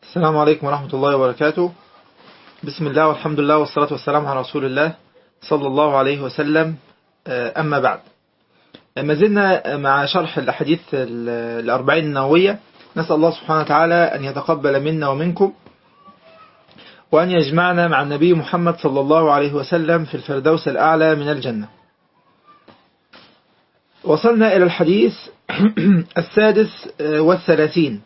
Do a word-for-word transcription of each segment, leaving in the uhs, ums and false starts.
السلام عليكم ورحمة الله وبركاته. بسم الله والحمد لله والصلاة والسلام على رسول الله صلى الله عليه وسلم. أما بعد، ما زلنا مع شرح الأحاديث الأربعين النووية. نسأل الله سبحانه وتعالى أن يتقبل منا ومنكم، وأن يجمعنا مع النبي محمد صلى الله عليه وسلم في الفردوس الأعلى من الجنة. وصلنا إلى الحديث السادس والثلاثين.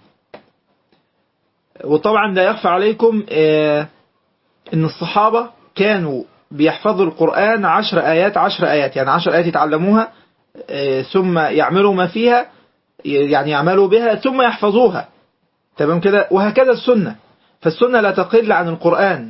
وطبعا لا يخفى عليكم أن الصحابة كانوا بيحفظوا القرآن عشر آيات عشر آيات، يعني عشر آيات يتعلموها ثم يعملوا ما فيها، يعني يعملوا بها ثم يحفظوها. تمام كده؟ وهكذا السنة، فالسنة لا تقل عن القرآن،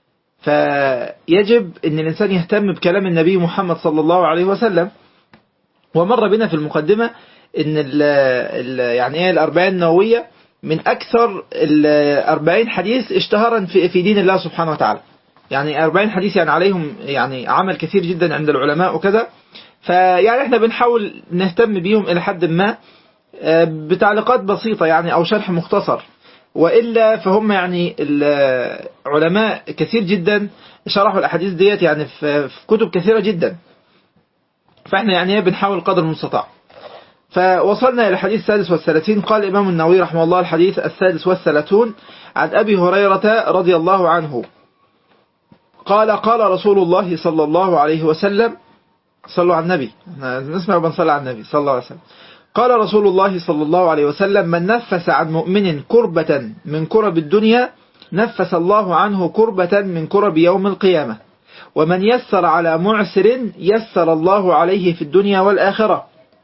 فيجب أن الإنسان يهتم بكلام النبي محمد صلى الله عليه وسلم. ومر بنا في المقدمة أن ال ال يعني ايه الأربعين النووية من أكثر الأربعين حديث اشتهرا في, في دين الله سبحانه وتعالى. يعني أربعين حديث يعني عليهم يعني عمل كثير جدا عند العلماء وكذا، فيعني احنا بنحاول نهتم بيهم إلى حد ما بتعليقات بسيطة يعني أو شرح مختصر، وإلا فهم يعني العلماء كثير جدا شرحوا الأحاديث ديت يعني في كتب كثيرة جدا، فاحنا يعني بنحاول قدر المستطاع. فوصلنا إلى الحديث السادس والثلاثين. قال الإمام النووي رحمه الله: الحديث السادس والثلاثون عن أبي هريرة رضي الله عنه قال: قال رسول الله صلى الله عليه وسلم، صلوا على النبي، نسمع وبنصلي على النبي صلى الله عليه وسلم. قال رسول الله صلى الله عليه وسلم: من نفس عن مؤمن كربة من كرب الدنيا نفس الله عنه كربة من كرب يوم القيامة، ومن يسر على معسر يسر الله عليه في الدنيا والآخرة،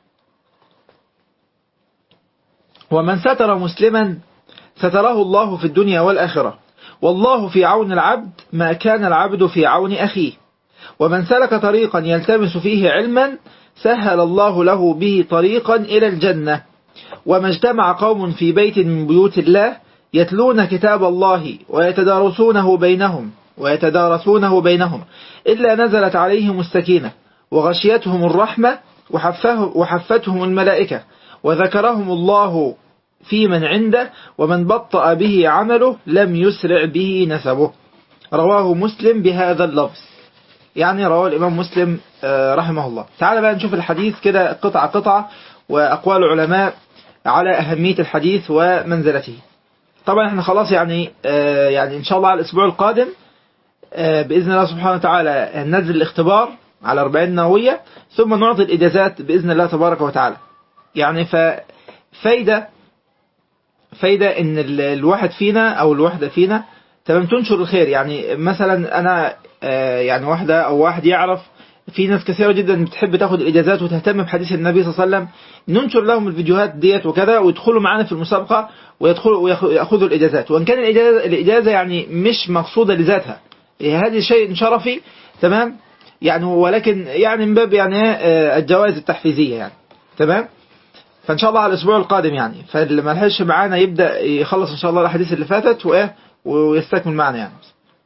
ومن ستر مسلما ستره الله في الدنيا والآخرة، والله في عون العبد ما كان العبد في عون أخيه، ومن سلك طريقا يلتمس فيه علما سهل الله له به طريقا إلى الجنة، وما اجتمع قوم في بيت من بيوت الله يتلون كتاب الله ويتدارسونه بينهم ويتدارسونه بينهم إلا نزلت عليهم السكينة وغشيتهم الرحمة وحفتهم الملائكة وذكرهم الله في من عنده، ومن بطأ به عمله لم يسرع به نسبه. رواه مسلم بهذا اللفظ، يعني رواه الإمام مسلم رحمه الله. تعال بقى نشوف الحديث كده قطعة قطعة وأقوال العلماء على أهمية الحديث ومنزلته. طبعا احنا خلاص يعني يعني إن شاء الله على الأسبوع القادم بإذن الله سبحانه وتعالى ننزل الاختبار على أربعين نووية، ثم نعطي الإجازات بإذن الله تبارك وتعالى. يعني ففايدة فايدة إن الواحد فينا أو الواحدة فينا تمام تنشر الخير. يعني مثلا أنا يعني واحدة أو واحد يعرف في ناس كثيرة جدا بتحب تاخد الإجازات وتهتم بحديث النبي صلى الله عليه وسلم، ننشر لهم الفيديوهات ديت وكذا، ويدخلوا معنا في المسابقة ويدخلوا ويأخذوا الإجازات. وإن كان الإجازة, الإجازة يعني مش مقصودة لذاتها، هذا شيء شرفي تمام يعني، ولكن يعني من باب يعني الجوائز التحفيزية يعني تمام. فإن شاء الله على الأسبوع القادم يعني، فاللي ما لحقش معانا يبدأ يخلص إن شاء الله الأحاديث اللي فاتت وإيه ويستكمل معنا يعني.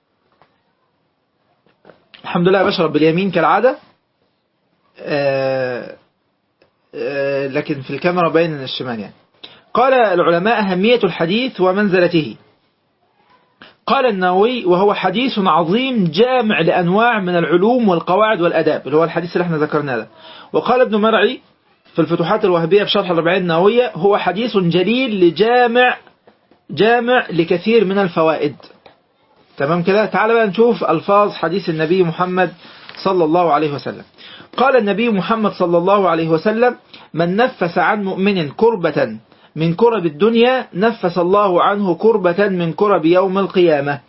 الحمد لله بشرب باليمين كالعادة، آآ آآ لكن في الكاميرا باين من الشمال يعني. قال العلماء: أهمية الحديث ومنزلته. قال النووي: وهو حديث عظيم جامع لأنواع من العلوم والقواعد والأداب، اللي هو الحديث اللي احنا ذكرناه ده. وقال ابن مرعي في الفتوحات الوهبية في شرح الأربعين النووية: هو حديث جليل لجامع جامع لكثير من الفوائد. تمام كده؟ تعال بقى نشوف ألفاظ حديث النبي محمد صلى الله عليه وسلم. قال النبي محمد صلى الله عليه وسلم: من نفس عن مؤمن كربة من كرب الدنيا نفس الله عنه كربة من كرب يوم القيامة.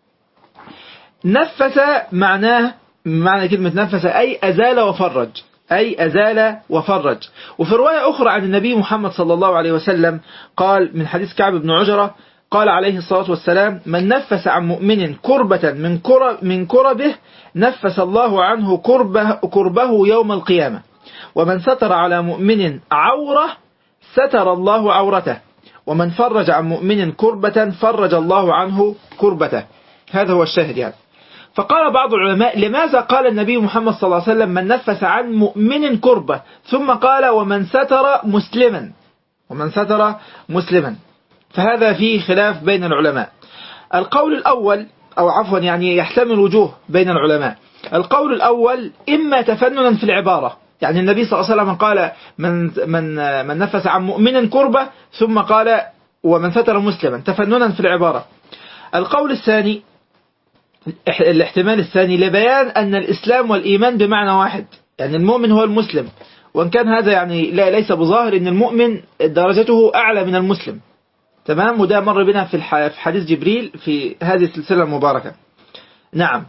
نفس معناه معنى كلمة نفس أي أزال وفرج، أي أزال وفرج. وفي رواية أخرى عن النبي محمد صلى الله عليه وسلم قال من حديث كعب بن عجرة قال عليه الصلاة والسلام: من نفس عن مؤمن كربة من كرب من كربه نفس الله عنه كربه, كربه يوم القيامة، ومن ستر على مؤمن عورة ستر الله عورته، ومن فرج عن مؤمن كربة فرج الله عنه كربته. هذا هو الشاهد يعني. فقال بعض العلماء: لماذا قال النبي محمد صلى الله عليه وسلم من نفس عن مؤمن كربة، ثم قال ومن ستر مسلما ومن ستر مسلما؟ فهذا فيه خلاف بين العلماء. القول الأول أو عفوا يعني يحتمل وجوه بين العلماء. القول الأول إما تفننا في العبارة، يعني النبي صلى الله عليه وسلم قال من من من نفس عن مؤمن كربة ثم قال ومن ستر مسلما، تفننا في العبارة. القول الثاني الاحتمال الثاني لبيان أن الإسلام والإيمان بمعنى واحد، يعني المؤمن هو المسلم، وإن كان هذا يعني لا ليس بظاهر أن المؤمن درجته أعلى من المسلم، تمام، وده مر بنا في في حديث جبريل في هذه السلسلة المباركة. نعم.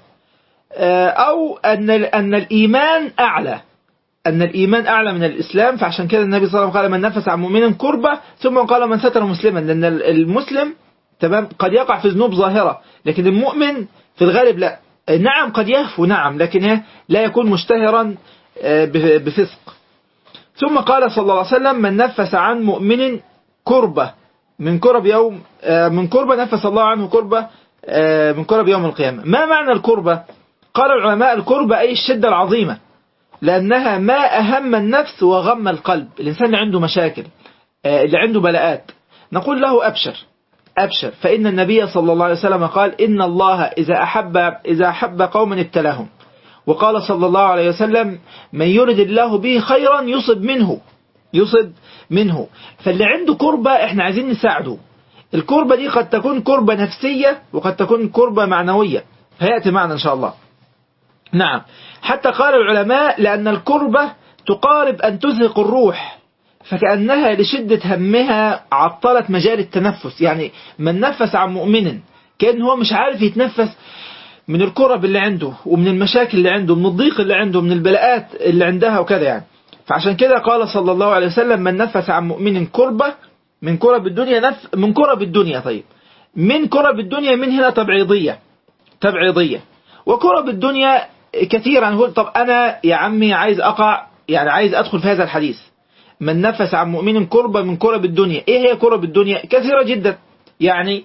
أو أن أن الإيمان أعلى، أن الإيمان أعلى من الإسلام، فعشان كده النبي صلى الله عليه وسلم قال من نفس عن مؤمن كربة ثم قال من ستر مسلما، لأن المسلم تمام قد يقع في ذنوب ظاهرة، لكن المؤمن في الغالب لا، نعم قد يهفو نعم، لكن لا يكون مشتهرا بفسق. ثم قال صلى الله عليه وسلم من نفس عن مؤمن كربة من كرب يوم من كربة نفس الله عنه كربة من كرب يوم القيامة. ما معنى الكربة؟ قال العلماء الكربة أي الشدة العظيمة، لأنها ما أهم النفس وغم القلب. الإنسان اللي عنده مشاكل، اللي عنده بلاءات، نقول له أبشر أبشر، فإن النبي صلى الله عليه وسلم قال إن الله إذا أحب إذا أحب قوما ابتلاهم، وقال صلى الله عليه وسلم من يرد الله به خيرا يصب منه يصب منه. فاللي عنده كربة احنا عايزين نساعده. الكربة دي قد تكون كربة نفسية وقد تكون كربة معنوية، هيأتي معنا إن شاء الله. نعم. حتى قال العلماء لأن الكربة تقارب أن تزهق الروح، فكأنها لشدة همها عطلت مجال التنفس. يعني من نفس عن مؤمن كأن هو مش عارف يتنفس من الكرب اللي عنده ومن المشاكل اللي عنده، من الضيق اللي عنده، من البلاءات اللي عندها وكذا يعني. فعشان كده قال صلى الله عليه وسلم من نفس عن مؤمن كربة من كرب الدنيا نف من كرب الدنيا طيب من كرب الدنيا من هنا تبعيضية تبعيضية وكرب الدنيا كثيرا. نقول طب أنا يا عمي عايز أقع، يعني عايز أدخل في هذا الحديث من نفس عن مؤمن كربة من كرب الدنيا. إيه هي كرب الدنيا؟ كثيرة جدا. يعني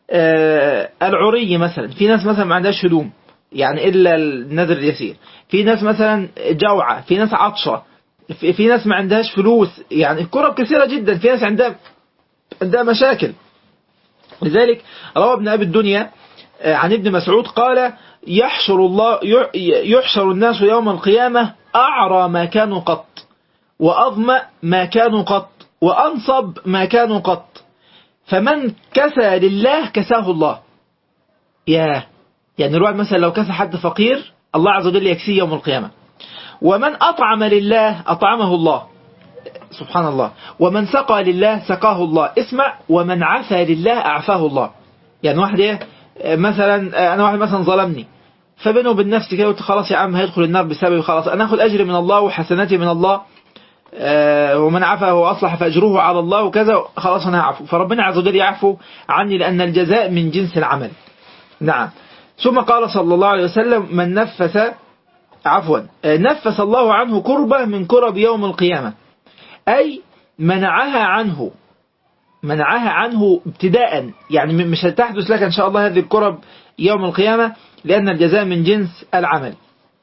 آه العري مثلا، في ناس مثلا ما عندهاش هدوم يعني إلا النذر اليسير، في ناس مثلا جوعة، في ناس عطشة، في, في ناس ما عندهاش فلوس، يعني الكرب كثيرة جدا، في ناس عندها عندها مشاكل. لذلك روى ابن أبي الدنيا عن ابن مسعود قال يحشر الله يحشر الناس يوم القيامة أعرى ما كانوا قط، وأظمأ ما كانوا قط، وأنصب ما كانوا قط، فمن كسى لله كساه الله. ياه، يعني الواحد مثلا لو كسى حد فقير الله عز وجل يكسيه يوم القيامة. ومن أطعم لله أطعمه الله سبحان الله، ومن سقى لله سقاه الله. اسمع، ومن عفى لله أعفاه الله. يعني واحد ايه مثلا، أنا واحد مثلا ظلمني، فبينه وبين نفسي كده قلت خلاص يا عم هيدخل النار بسببي، خلاص أنا أخذ أجري من الله وحسناتي من الله، ومن عفى وأصلح فأجره على الله وكذا، خلاص أنا أعفو، فربنا عز وجل يعفو عني لأن الجزاء من جنس العمل. نعم. ثم قال صلى الله عليه وسلم من نفس عفوا نفس الله عنه كربة من كرب يوم القيامة، أي منعها عنه منعها عنه ابتداء، يعني مش هتحدث لك إن شاء الله هذه الكرب يوم القيامة، لأن الجزاء من جنس العمل.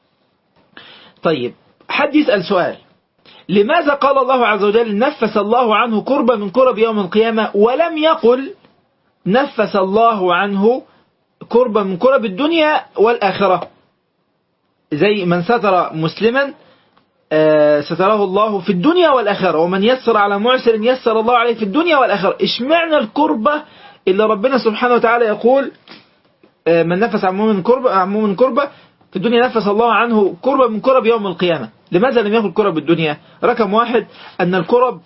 طيب، حد يسأل سؤال، لماذا قال الله عز وجل نفس الله عنه كربة من كرب يوم القيامة ولم يقل نفس الله عنه كربة من كرب الدنيا والآخرة؟ زي من ستر مسلما ستره الله في الدنيا والآخرة، ومن يسر على معسر يسر الله عليه في الدنيا والآخرة. اشمعنى الكربة اللي ربنا سبحانه وتعالى يقول من نفس عن مؤمن كربة عن مؤمن كربة في الدنيا نفس الله عنه كربة من كرب يوم القيامة؟ لماذا لم يقل كرب الدنيا؟ رقم واحد، أن الكرب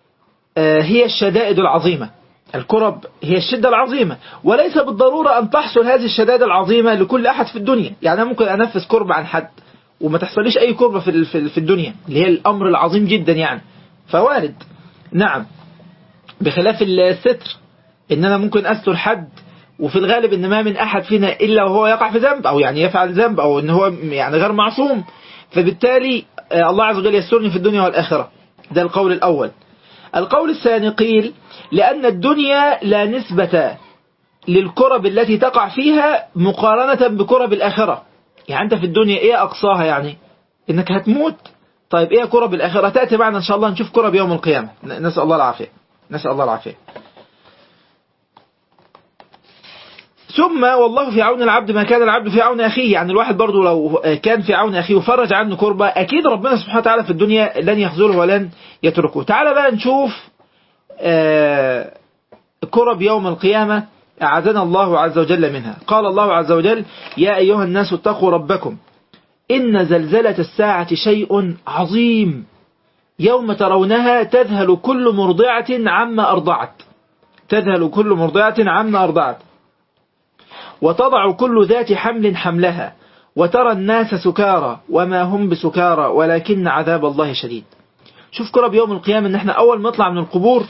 هي الشدائد العظيمة. الكرب هي الشدة العظيمة، وليس بالضرورة أن تحصل هذه الشدائد العظيمة لكل أحد في الدنيا. يعني أنا ممكن أنفس كرب عن حد وما تحصليش أي كربة في في الدنيا، اللي هي الأمر العظيم جدا يعني، فوارد. نعم، بخلاف الستر، إن أنا ممكن أستر حد، وفي الغالب إن ما من أحد فينا إلا وهو يقع في ذنب أو يعني يفعل ذنب أو إن هو يعني غير معصوم، فبالتالي الله عز وجل يسترني في الدنيا والآخرة. ده القول الأول. القول الثاني قيل لأن الدنيا لا نسبة للكرب التي تقع فيها مقارنة بكرب الآخرة. يعني أنت في الدنيا إيه أقصاها؟ يعني إنك هتموت. طيب إيه كرب الآخرة؟ تأتي معنا إن شاء الله نشوف كرب يوم القيامة، نسأل الله العافية نسأل الله العافية. ثم والله في عون العبد ما كان العبد في عون أخيه. يعني الواحد برضو لو كان في عون أخيه وفرج عنه كربة أكيد ربنا سبحانه وتعالى في الدنيا لن يخذله ولن يتركه. تعال بقى نشوف كرب يوم القيامة أعاذنا الله عز وجل منها. قال الله عز وجل: يا أيها الناس اتقوا ربكم إن زلزلة الساعة شيء عظيم يوم ترونها تذهل كل مرضعة عما أرضعت تذهل كل مرضعة عما أرضعت وتضع كل ذات حمل حملها وترى الناس سكارى وما هم بسكارى ولكن عذاب الله شديد. شوف كرب يوم القيامة ان احنا اول ما نطلع من القبور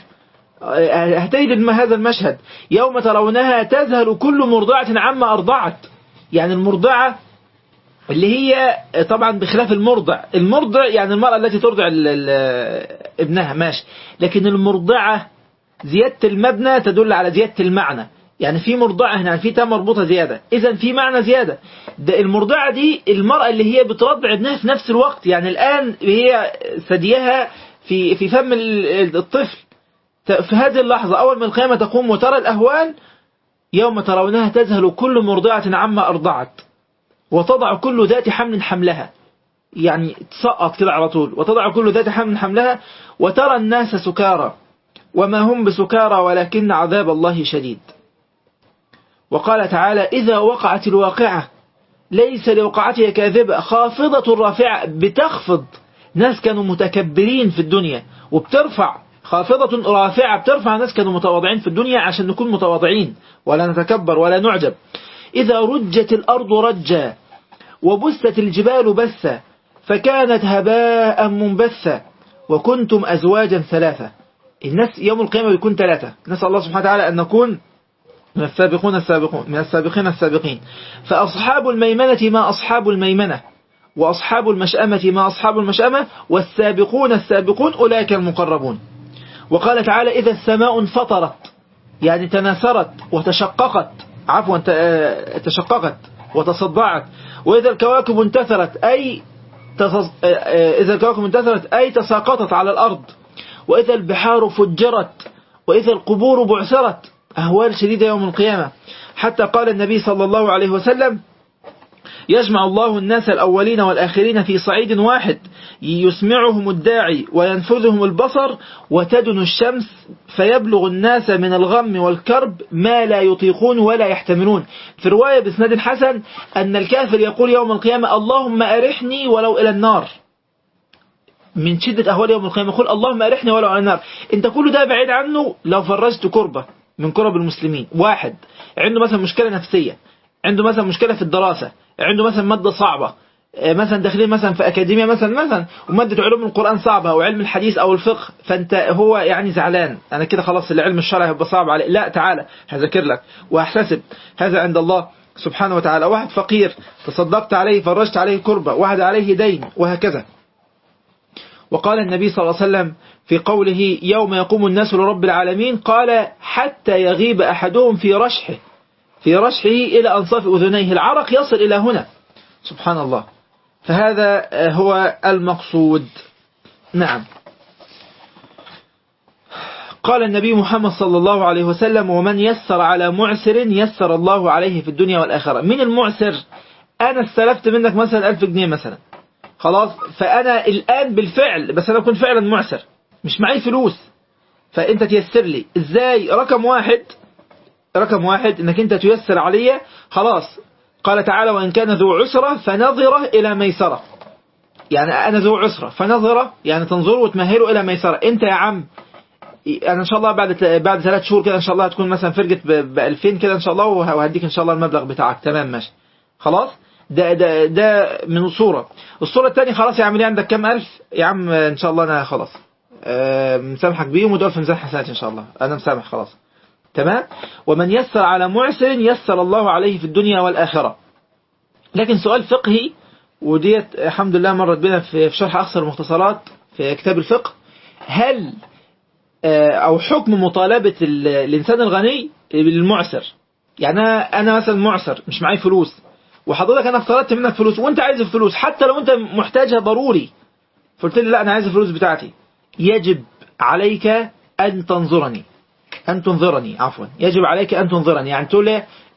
هتجد هذا المشهد: يوم ترونها تذهل كل مرضعة عما أرضعت. يعني المرضعة اللي هي طبعا بخلاف المرضع، المرضع يعني المرأة التي ترضع ابنها ماشي، لكن المرضعة زيادة المبنى تدل على زيادة المعنى. يعني في مرضعة هنا، في تاء مربوطة زيادة، إذا في معنى زيادة. ده المرضعة دي المرأة اللي هي بترضع ابنها في نفس الوقت. يعني الآن هي ثديها في في فم الطفل في هذه اللحظة. أول ما القيامة تقوم وترى الأهوال: يوم ترونها تذهل كل مرضعة عما أرضعت وتضع كل ذات حمل حملها. يعني تسقط كده على طول: وتضع كل ذات حمل حملها وترى الناس سكارى وما هم بسكارى ولكن عذاب الله شديد. وقال تعالى: إذا وقعت الواقعة ليس لوقعتها كاذبة خافضة رافعة. بتخفض. ناس كانوا متكبرين في الدنيا وبترفع. خافضة رافعة بترفع. ناس كانوا متواضعين في الدنيا عشان نكون متواضعين ولا نتكبر ولا نعجب. إذا رجت الأرض رجا وبست الجبال بثا فكانت هباء منبثا وكنتم أزواجا ثلاثة. الناس يوم القيامة بيكون ثلاثة. نسأل الله سبحانه وتعالى أن نكون من السابقون السابقون من السابقين السابقين. فأصحاب الميمنة ما أصحاب الميمنة وأصحاب المشأمة ما أصحاب المشأمة والسابقون السابقون أولئك المقربون. وقال تعالى: إذا السماء انفطرت يعني تناثرت وتشققت عفوا تشققت وتصدعت. وإذا الكواكب انتثرت أي تص... إذا الكواكب انتثرت أي تساقطت على الأرض. وإذا البحار فجرت وإذا القبور بعثرت. أهوال شديدة يوم القيامة. حتى قال النبي صلى الله عليه وسلم: يجمع الله الناس الأولين والآخرين في صعيد واحد يسمعهم الداعي وينفذهم البصر وتدن الشمس فيبلغ الناس من الغم والكرب ما لا يطيقون ولا يحتملون. في رواية بإسناد حسن أن الكافر يقول يوم القيامة: اللهم أرحني ولو إلى النار. من شدة أهوال يوم القيامة يقول: اللهم أرحني ولو إلى النار. انت كل ده بعيد عنه لو فرجت كربة من كرب المسلمين. واحد عنده مثلا مشكلة نفسية، عنده مثلا مشكلة في الدراسة، عنده مثلا مادة صعبة، مثلا داخلين مثلا في أكاديمية مثلا مثلا ومادة علوم القرآن صعبة أو علم الحديث أو الفقه، فأنت هو يعني زعلان، أنا كده خلاص العلم الشرعي هيبقى صعب عليه. لا، تعالى هذاكر لك وأحتسب هذا عند الله سبحانه وتعالى. واحد فقير تصدقت عليه فرجت عليه كربة، واحد عليه دين، وهكذا. وقال النبي صلى الله عليه وسلم في قوله: يوم يقوم الناس لرب العالمين، قال: حتى يغيب أحدهم في رشحه في رشحه إلى أنصاف أذنيه، العرق يصل إلى هنا. سبحان الله. فهذا هو المقصود. نعم. قال النبي محمد صلى الله عليه وسلم: ومن يسر على معسر يسر الله عليه في الدنيا والآخرة. من المعسر؟ أنا استلفت منك مثلا ألف جنيه مثلا، خلاص، فأنا الآن بالفعل بس أنا كنت فعلا معسر مش معي فلوس، فأنت تيسر لي. إزاي؟ رقم واحد رقم واحد انك انت تيسر علي. خلاص. قال تعالى: وإن كان ذو عسرة فنظرة إلى ميسرة. يعني أنا ذو عسرة فنظرة يعني تنظر وتمهله إلى ميسرة. أنت يا عم أنا إن شاء الله بعد بعد ثلاث شهور كده إن شاء الله هتكون مثلا فرقت بألفين كده إن شاء الله، وهديك إن شاء الله المبلغ بتاعك. تمام ماشي خلاص. ده ده ده من الصورة. الصورة الثانية: خلاص يا عم لي عندك كام ألف يا عم إن شاء الله أنا خلاص أه مسامحك بيهم ودول في ميزان حسنات إن شاء الله، أنا مسامح خلاص. تمام. ومن يسر على معسر يسر الله عليه في الدنيا والآخرة. لكن سؤال فقهي، وديت الحمد لله مرت بنا في شرح أقصر المختصرات في كتاب الفقه: هل أو حكم مطالبة الإنسان الغني بالمعسر؟ يعني أنا مثلا معسر مش معي فلوس، وحضرتك أنا افترضت منك فلوس وأنت عايز الفلوس حتى لو أنت محتاجها ضروري، فقلت لي لا أنا عايز الفلوس بتاعتي، يجب عليك أن تنظرني أن تنظرني عفوا يجب عليك أن تنظرني. يعني تقول لي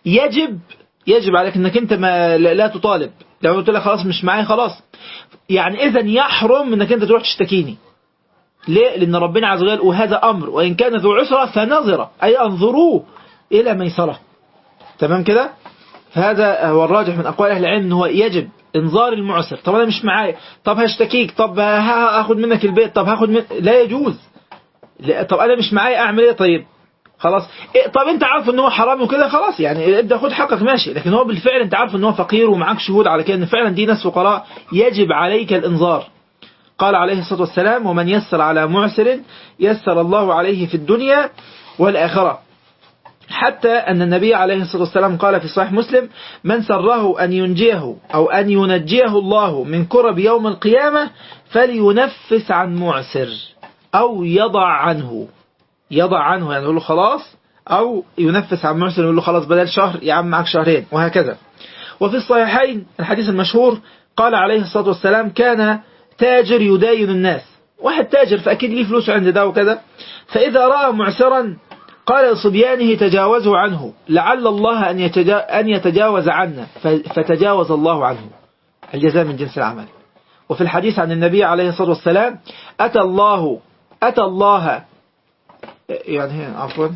يجب يجب عليك انك انت ما لا تطالب. لو قلت لك خلاص مش معايا خلاص، يعني اذا يحرم انك انت تروح تشتكيني. ليه؟ لان ربنا عز وجل وهذا امر وان كان ذو عسرة فنظرة، اي انظروه الى ميسرة. تمام كده؟ فهذا هو الراجح من اقوال اهل العلم، ان هو يجب انظار المعسر. طب انا مش معايا، طب هشتكيك، طب هاخد منك البيت، طب هاخد من... لا يجوز. لا. طب انا مش معايا اعمل ايه؟ طيب خلاص إيه؟ طب انت عارف ان هو حرام وكده، خلاص يعني ابدا خد حقك ماشي. لكن هو بالفعل انت عارف ان هو فقير ومعاك شهود على كده ان فعلا دي ناس فقراء، يجب عليك الانظار. قال عليه الصلاة والسلام: ومن يسر على معسر يسر الله عليه في الدنيا والآخرة. حتى أن النبي عليه الصلاة والسلام قال في صحيح مسلم: من سره أن ينجيه أو أن ينجيه الله من كرب يوم القيامة فلينفس عن معسر أو يضع عنه. يضع عنه يعني يقول له خلاص، أو ينفس عن معسر يقول له خلاص بدل شهر يا عم معك شهرين، وهكذا. وفي الصحيحين الحديث المشهور قال عليه الصلاة والسلام: كان تاجر يداين الناس، واحد تاجر فأكيد ليه فلوس عند ده وكذا، فإذا رأى معسرا قال لصبيانه: تجاوزوا عنه لعل الله أن أن يتجاوز عنا، فتجاوز الله عنه. الجزاء من جنس العمل. وفي الحديث عن النبي عليه الصلاة والسلام: أتى الله أتى الله يعني عفوا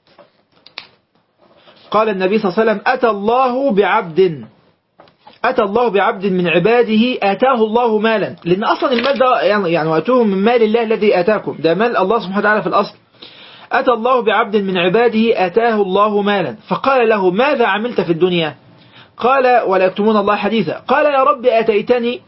قال النبي صلى الله عليه وسلم: أتى الله بعبد أتى الله بعبد من عباده آتاه الله مالا. لأن أصلا المال ده يعني, يعني وأتوهم من مال الله الذي آتاكم، ده مال الله سبحانه وتعالى في الأصل. أتى الله بعبد من عباده آتاه الله مالا، فقال له: ماذا عملت في الدنيا؟ قال: ولا يكتمون الله حديثا. قال: يا رب أتيتني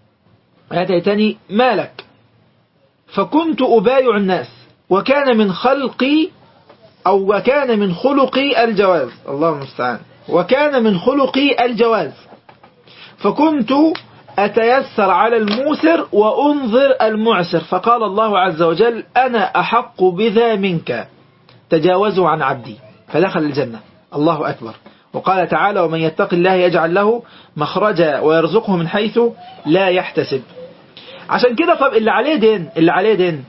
أتيتني مالك فكنت أبايع الناس، وكان من خلقي أو وكان من خلقي الجواز. الله المستعان. وكان من خلقي الجواز، فكنت أتيسر على الموسر وأنظر المعسر، فقال الله عز وجل: أنا أحق بذا منك، تجاوزوا عن عبدي، فدخل الجنة. الله أكبر. وقال تعالى: ومن يتق الله يجعل له مخرجا ويرزقه من حيث لا يحتسب. عشان كده طب اللي عليه دين اللي عليه دين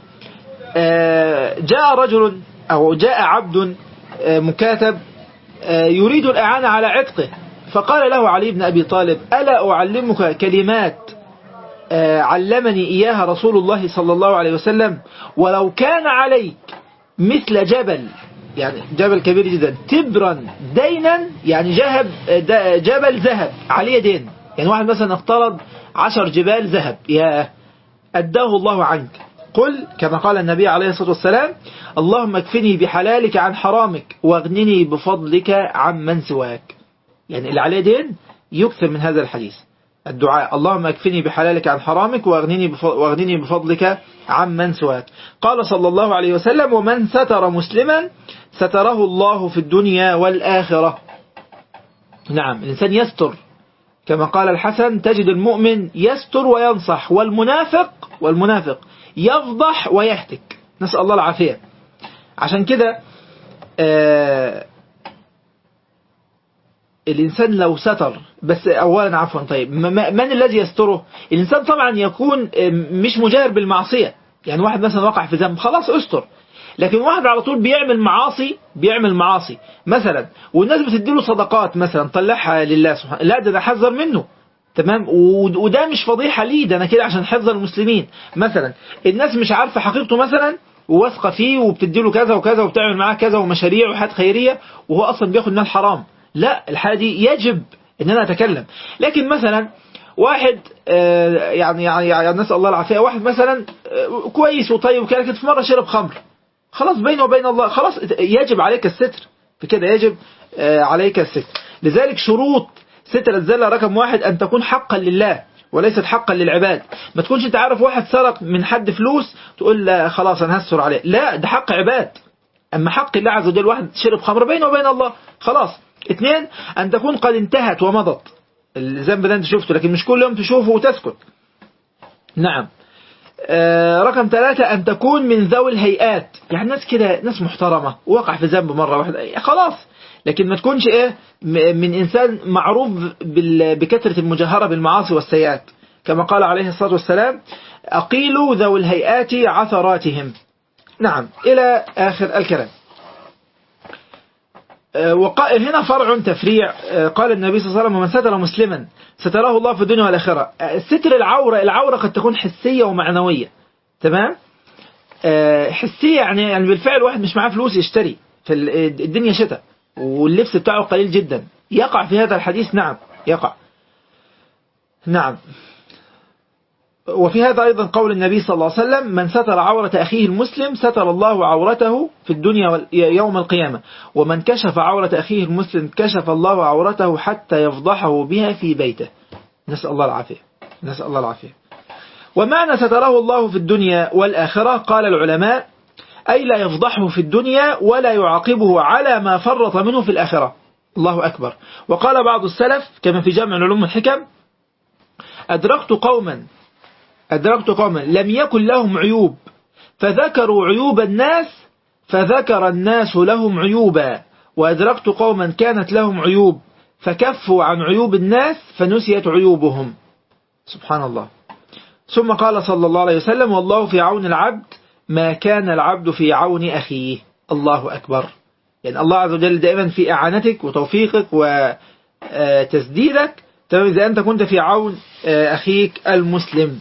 آه جاء رجل أو جاء عبد آه مكاتب آه يريد الإعانة على عتقه، فقال له علي بن أبي طالب: ألا أعلمك كلمات آه علمني إياها رسول الله صلى الله عليه وسلم، ولو كان عليك مثل جبل، يعني جبل كبير جدا، تبرا دينا، يعني جهب جبل ذهب عليه دين، يعني واحد مثلا اقترض عشر جبال ذهب، يا أداه الله عنك. قل كما قال النبي عليه الصلاة والسلام: اللهم اكفني بحلالك عن حرامك واغنني بفضلك عن من سواك. يعني اللي عليه دين يكثر من هذا الحديث الدعاء: اللهم اكفني بحلالك عن حرامك واغنني بفضلك عن من سواك. قال صلى الله عليه وسلم: ومن ستر مسلما ستره الله في الدنيا والآخرة. نعم، الإنسان يستر، كما قال الحسن: تجد المؤمن يستر وينصح، والمنافق والمنافق يفضح ويهتك، نسأل الله العافية. عشان كده آه الإنسان لو ستر، بس أولا عفوا طيب من الذي يستره؟ الإنسان طبعا يكون مش مجاهر بالمعصية، يعني واحد مثلا وقع في ذنب خلاص استر، لكن واحد على طول بيعمل معاصي بيعمل معاصي مثلا، والناس بتديله صدقات مثلا طلعها لله سبحانه، لا ده انا حذر منه، تمام، وده مش فضيحة ليه، ده انا كده عشان حفظ المسلمين. مثلا الناس مش عارفة حقيقته مثلا وواثقة فيه وبتديله كذا وكذا وبتعمل معاه كذا ومشاريع وحاجات خيرية، وهو اصلا بياخد مال حرام، لا الحالة دي يجب ان انا اتكلم. لكن مثلا واحد آه يعني يعني يعني نسأل الله العافية، واحد مثلا آه كويس وطيب وكده، لكن في مرة شرب خمر، خلاص بينه وبين الله خلاص يجب عليك الستر، بكده يجب آه عليك الستر. لذلك شروط ستر الزلة رقم واحد أن تكون حقا لله وليست حقا للعباد. ما تكونش انت عارف واحد سرق من حد فلوس تقول لا خلاص انا هستر عليه، لا ده حق عباد. اما حق الله عز وجل، واحد شرب خمر بينه وبين الله خلاص. اثنين، أن تكون قد انتهت ومضت، الذنب ده انت شفته لكن مش كل يوم تشوفه وتسكت. نعم. آه رقم ثلاثة، أن تكون من ذوي الهيئات، يعني ناس كده ناس محترمة وقع في ذنب مرة واحدة خلاص، لكن ما تكونش ايه من إنسان معروف بكثرة المجاهرة بالمعاصي والسيئات، كما قال عليه الصلاة والسلام: أقيلوا ذوي الهيئات عثراتهم. نعم، إلى آخر الكلام. وهنا فرع تفريع. قال النبي صلى الله عليه وسلم ومن ستر مسلما ستره الله في الدنيا والآخرة. ستر العورة، العورة قد تكون حسية ومعنوية، تمام. حسية يعني يعني بالفعل واحد مش معاه فلوس يشتري، في الدنيا شتاء واللبس بتاعه قليل جدا، يقع في هذا الحديث، نعم يقع، نعم. وفي هذا أيضا قول النبي صلى الله عليه وسلم من ستر عورة أخيه المسلم ستر الله عورته في الدنيا يوم القيامة، ومن كشف عورة أخيه المسلم كشف الله عورته حتى يفضحه بها في بيته. نسأل الله العافية، نسأل الله العافية. ومعنى ستره الله في الدنيا والآخرة قال العلماء أي لا يفضحه في الدنيا ولا يعاقبه على ما فرط منه في الآخرة. الله أكبر. وقال بعض السلف كما في جامع العلوم والحكم أدركت قوما أدركت قوما لم يكن لهم عيوب فذكروا عيوب الناس فذكر الناس لهم عيوبا، وأدركت قوما كانت لهم عيوب فكفوا عن عيوب الناس فنسيت عيوبهم. سبحان الله. ثم قال صلى الله عليه وسلم والله في عون العبد ما كان العبد في عون أخيه. الله أكبر. يعني الله عز وجل دائما في إعانتك وتوفيقك وتسديدك، تمام، إذا أنت كنت في عون أخيك المسلم.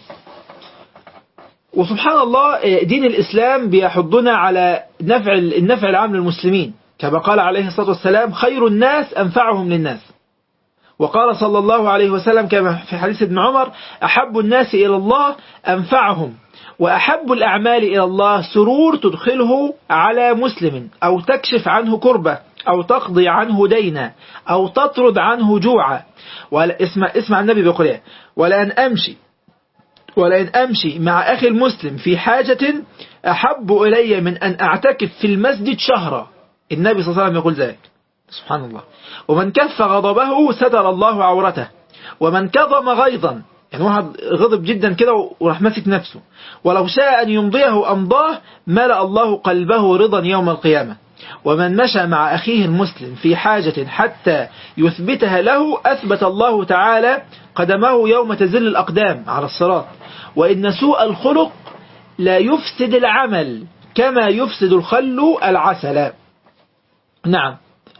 وسبحان الله دين الإسلام بيحضنا على نفع النفع العام للمسلمين، كما قال عليه الصلاة والسلام خير الناس أنفعهم للناس. وقال صلى الله عليه وسلم كما في حديث ابن عمر أحب الناس إلى الله أنفعهم، وأحب الأعمال إلى الله سرور تدخله على مسلم أو تكشف عنه كربة أو تقضي عنه دينا أو تطرد عنه جوعا. اسمع, اسمع النبي بيقول ايه ولأن أمشي ولأن أمشي مع أخي المسلم في حاجة أحب إلي من أن أعتكف في المسجد شهرا. النبي صلى الله عليه وسلم يقول ذلك. سبحان الله. ومن كف غضبه ستر الله عورته، ومن كظم غيظا، يعني واحد غضب جدا كده وراح ماسك نفسه، ولو شاء أن يمضيه أمضاه ملأ الله قلبه رضا يوم القيامة. ومن مشى مع أخيه المسلم في حاجة حتى يثبتها له أثبت الله تعالى قدمه يوم تزل الأقدام على الصراط. وإن سوء الخلق لا يفسد العمل كما يفسد الخل العسل. نعم.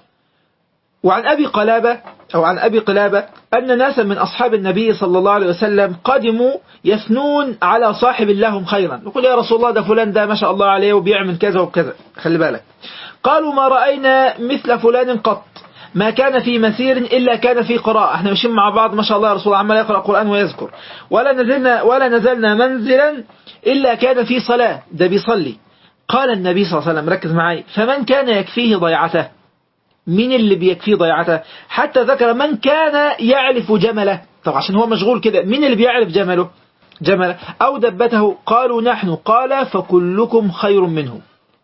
وعن أبي قلابة أو عن أبي قلابة أن ناسا من أصحاب النبي صلى الله عليه وسلم قدموا يثنون على صاحب لهم خيرا، يقول يا رسول الله ده فلان ده ما شاء الله عليه وبيعمل كذا وكذا، خلي بالك. قالوا ما رأينا مثل فلان قط، ما كان في مسير إلا كان في قراءة، احنا ماشيين مع بعض ما شاء الله، رسول الله عمال يقرأ القرآن ويذكر، ولا نزلنا ولا نزلنا منزلا إلا كان في صلاة، ده بيصلي. قال النبي صلى الله عليه وسلم ركز معي فمن كان يكفيه ضيعته، مين اللي بيكفيه ضيعته؟ حتى ذكر من كان يعرف جمله، طب عشان هو مشغول كده، مين اللي بيعرف جمله جمله أو دبته؟ قالوا نحن. قال فكلكم خير منه،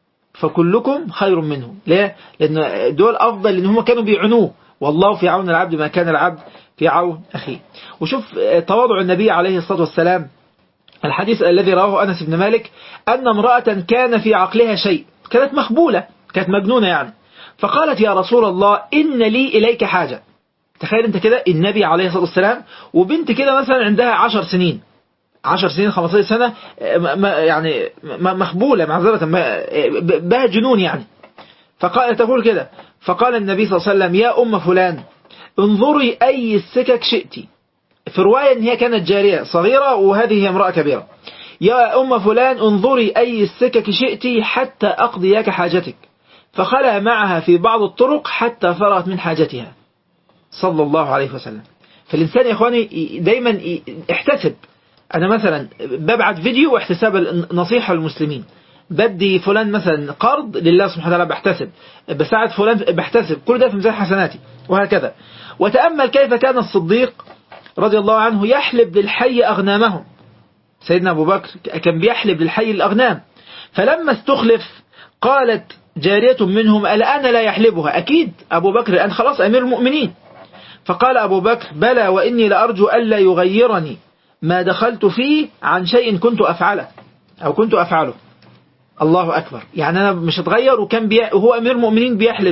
فكلكم خير منه. ليه؟ لأن دول أفضل، لأن هم كانوا بيعنوه. والله في عون العبد ما كان العبد في عون أخيه. وشوف تواضع النبي عليه الصلاة والسلام، الحديث الذي رواه أنس بن مالك أن امرأة كان في عقلها شيء، كانت مخبولة، كانت مجنونة يعني، فقالت يا رسول الله إن لي إليك حاجة. تخيل أنت كده النبي عليه الصلاة والسلام وبنت كده مثلا عندها عشر سنين عشر سنين خمسة عشر سنة، يعني مخبولة معذرة بها جنون يعني. فقال تقول كده، فقال النبي صلى الله عليه وسلم يا أم فلان انظري أي السكك شئتي. في رواية أن هي كانت جارية صغيرة وهذه هي امرأة كبيرة. يا أم فلان انظري أي السكك شئتي حتى أقضيك حاجتك. فخلى معها في بعض الطرق حتى فرغت من حاجتها صلى الله عليه وسلم. فالإنسان يا إخواني دايما احتسب. أنا مثلا ببعت فيديو واحتساب نصيحة للمسلمين، بدي فلان مثلا قرض لله سبحانه وتعالى بحتسب، بساعد فلان بحتسب، كل ده في ميزان حسناتي وهكذا. وتأمل كيف كان الصديق رضي الله عنه يحلب للحي أغنامهم. سيدنا أبو بكر كان بيحلب للحي الأغنام، فلما استخلف قالت جارية منهم الآن لا يحلبها، أكيد أبو بكر الآن خلاص أمير المؤمنين. فقال أبو بكر بلى وإني لأرجو ألا يغيرني ما دخلت فيه عن شيء كنت أفعله أو كنت أفعله. الله أكبر. يعني أنا مش هتغير وكان بي... وهو أمير المؤمنين بيحلب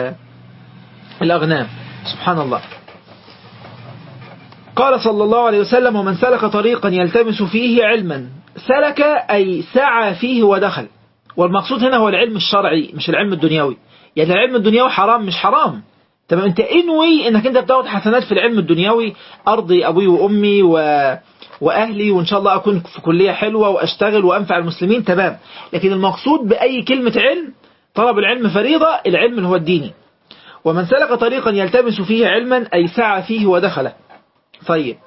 الأغنام. سبحان الله. قال صلى الله عليه وسلم ومن سلك طريقا يلتمس فيه علما، سلك أي سعى فيه ودخل، والمقصود هنا هو العلم الشرعي مش العلم الدنيوي. يعني العلم الدنيوي حرام مش حرام، تمام، انت انوي انك انت بتاخد حسنات في العلم الدنيوي، ارضي ابوي وامي و... واهلي، وان شاء الله اكون في كلية حلوة واشتغل وانفع المسلمين، تمام. لكن المقصود باي كلمة علم، طلب العلم فريضة، العلم اللي هو الديني. ومن سلك طريقا يلتمس فيه علما أي سعى فيه ودخله. طيب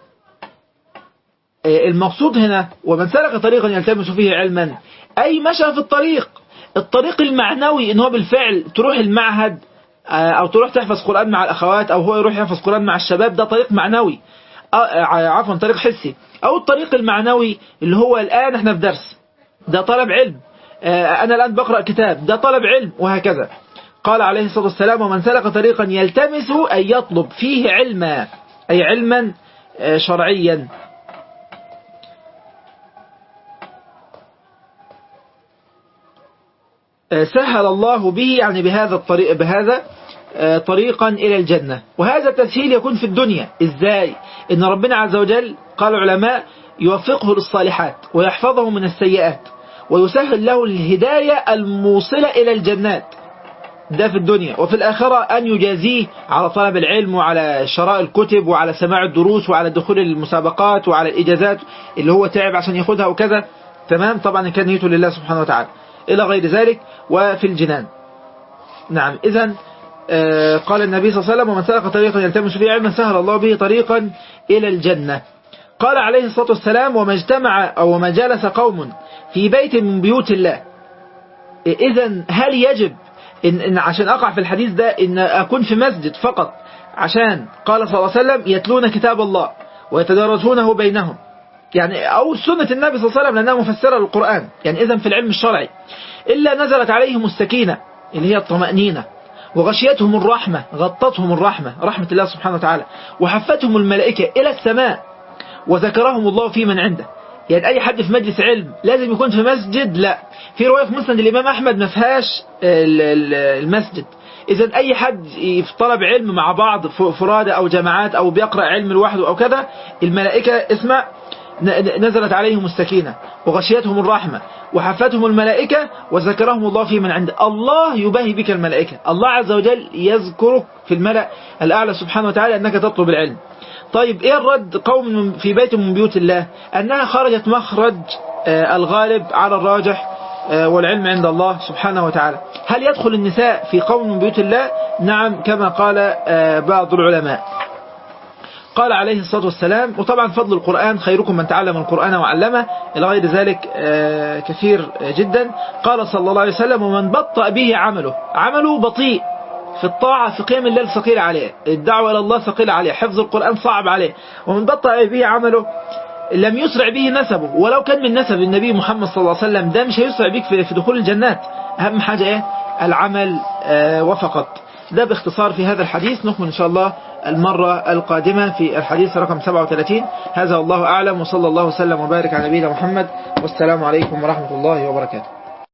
المقصود هنا ومن سلك طريقا يلتمس فيه علما أي مشى في الطريق، الطريق المعنوي إن هو بالفعل تروح المعهد أو تروح تحفظ قرآن مع الأخوات، أو هو يروح يحفظ قرآن مع الشباب، ده طريق معنوي، عفوا طريق حسي. أو الطريق المعنوي اللي هو الآن احنا في درس، ده طلب علم، أنا الآن بقرأ كتاب، ده طلب علم، وهكذا. قال عليه الصلاة والسلام ومن سلك طريقا يلتمس أي يطلب فيه علما أي علما شرعيا. سهل الله به يعني بهذا الطريق بهذا طريقا إلى الجنة. وهذا التسهيل يكون في الدنيا إزاي؟ إن ربنا عز وجل قال العلماء يوفقه للصالحات ويحفظه من السيئات ويسهل له الهداية الموصلة إلى الجنات، ده في الدنيا. وفي الآخرة أن يجازيه على طلب العلم وعلى شراء الكتب وعلى سماع الدروس وعلى دخول المسابقات وعلى الإجازات اللي هو تعب عشان ياخدها وكذا، تمام. طبعا كان نيته لله سبحانه وتعالى إلى غير ذلك، وفي الجنان. نعم. إذن آه قال النبي صلى الله عليه وسلم ومن سلك طريقا يلتمس فيه علما سهل الله به طريقا إلى الجنة. قال عليه الصلاة والسلام وما اجتمع أو ما جلس قوم في بيت من بيوت الله. إذن هل يجب إن, إن عشان أقع في الحديث ده إن أكون في مسجد فقط عشان قال صلى الله عليه وسلم يتلون كتاب الله ويتدارسونه بينهم، يعني أو سنة النبي صلى الله عليه وسلم لأنها مفسرة للقرآن، يعني إذن في العلم الشرعي إلا نزلت عليهم السكينة اللي هي الطمأنينة وغشيتهم الرحمة، غطتهم الرحمة رحمة الله سبحانه وتعالى، وحفتهم الملائكة إلى السماء وذكرهم الله في من عنده. يعني أي حد في مجلس علم لازم يكون في مسجد؟ لا. في رواية في مسند الإمام أحمد ما فيهاش المسجد. إذن أي حد في طلب علم مع بعض فرادة أو جماعات أو بيقرأ علم لوحده أو كذا، الملائكة اسمع نزلت عليهم السكينة وغشيتهم الرحمة وحفتهم الملائكة وذكرهم الله في من عنده. الله يباهي بك الملائكة، الله عز وجل يذكرك في الملأ الأعلى سبحانه وتعالى أنك تطلب العلم. طيب إيه الرد؟ قوم في بيت من بيوت الله أنها خرجت مخرج الغالب على الراجح والعلم عند الله سبحانه وتعالى. هل يدخل النساء في قوم من بيوت الله؟ نعم كما قال بعض العلماء. قال عليه الصلاة والسلام وطبعا فضل القرآن خيركم من تعلم القرآن وعلمه إلى غير ذلك كثير جدا. قال صلى الله عليه وسلم ومن بطأ به عمله، عمله بطيء في الطاعة في قيام الليل ثقيل عليه، الدعوة إلى الله ثقيل عليه، حفظ القرآن صعب عليه، ومن بطأ به عمله لم يسرع به نسبه، ولو كان من نسب النبي محمد صلى الله عليه وسلم ده مش هيسرع بك في دخول الجنات. أهم حاجة إيه؟ العمل وفقط. ده باختصار في هذا الحديث. نكمل إن شاء الله المرة القادمة في الحديث رقم سبعة وثلاثين. هذا والله أعلم، وصلى الله وسلم وبارك على نبينا محمد، والسلام عليكم ورحمة الله وبركاته.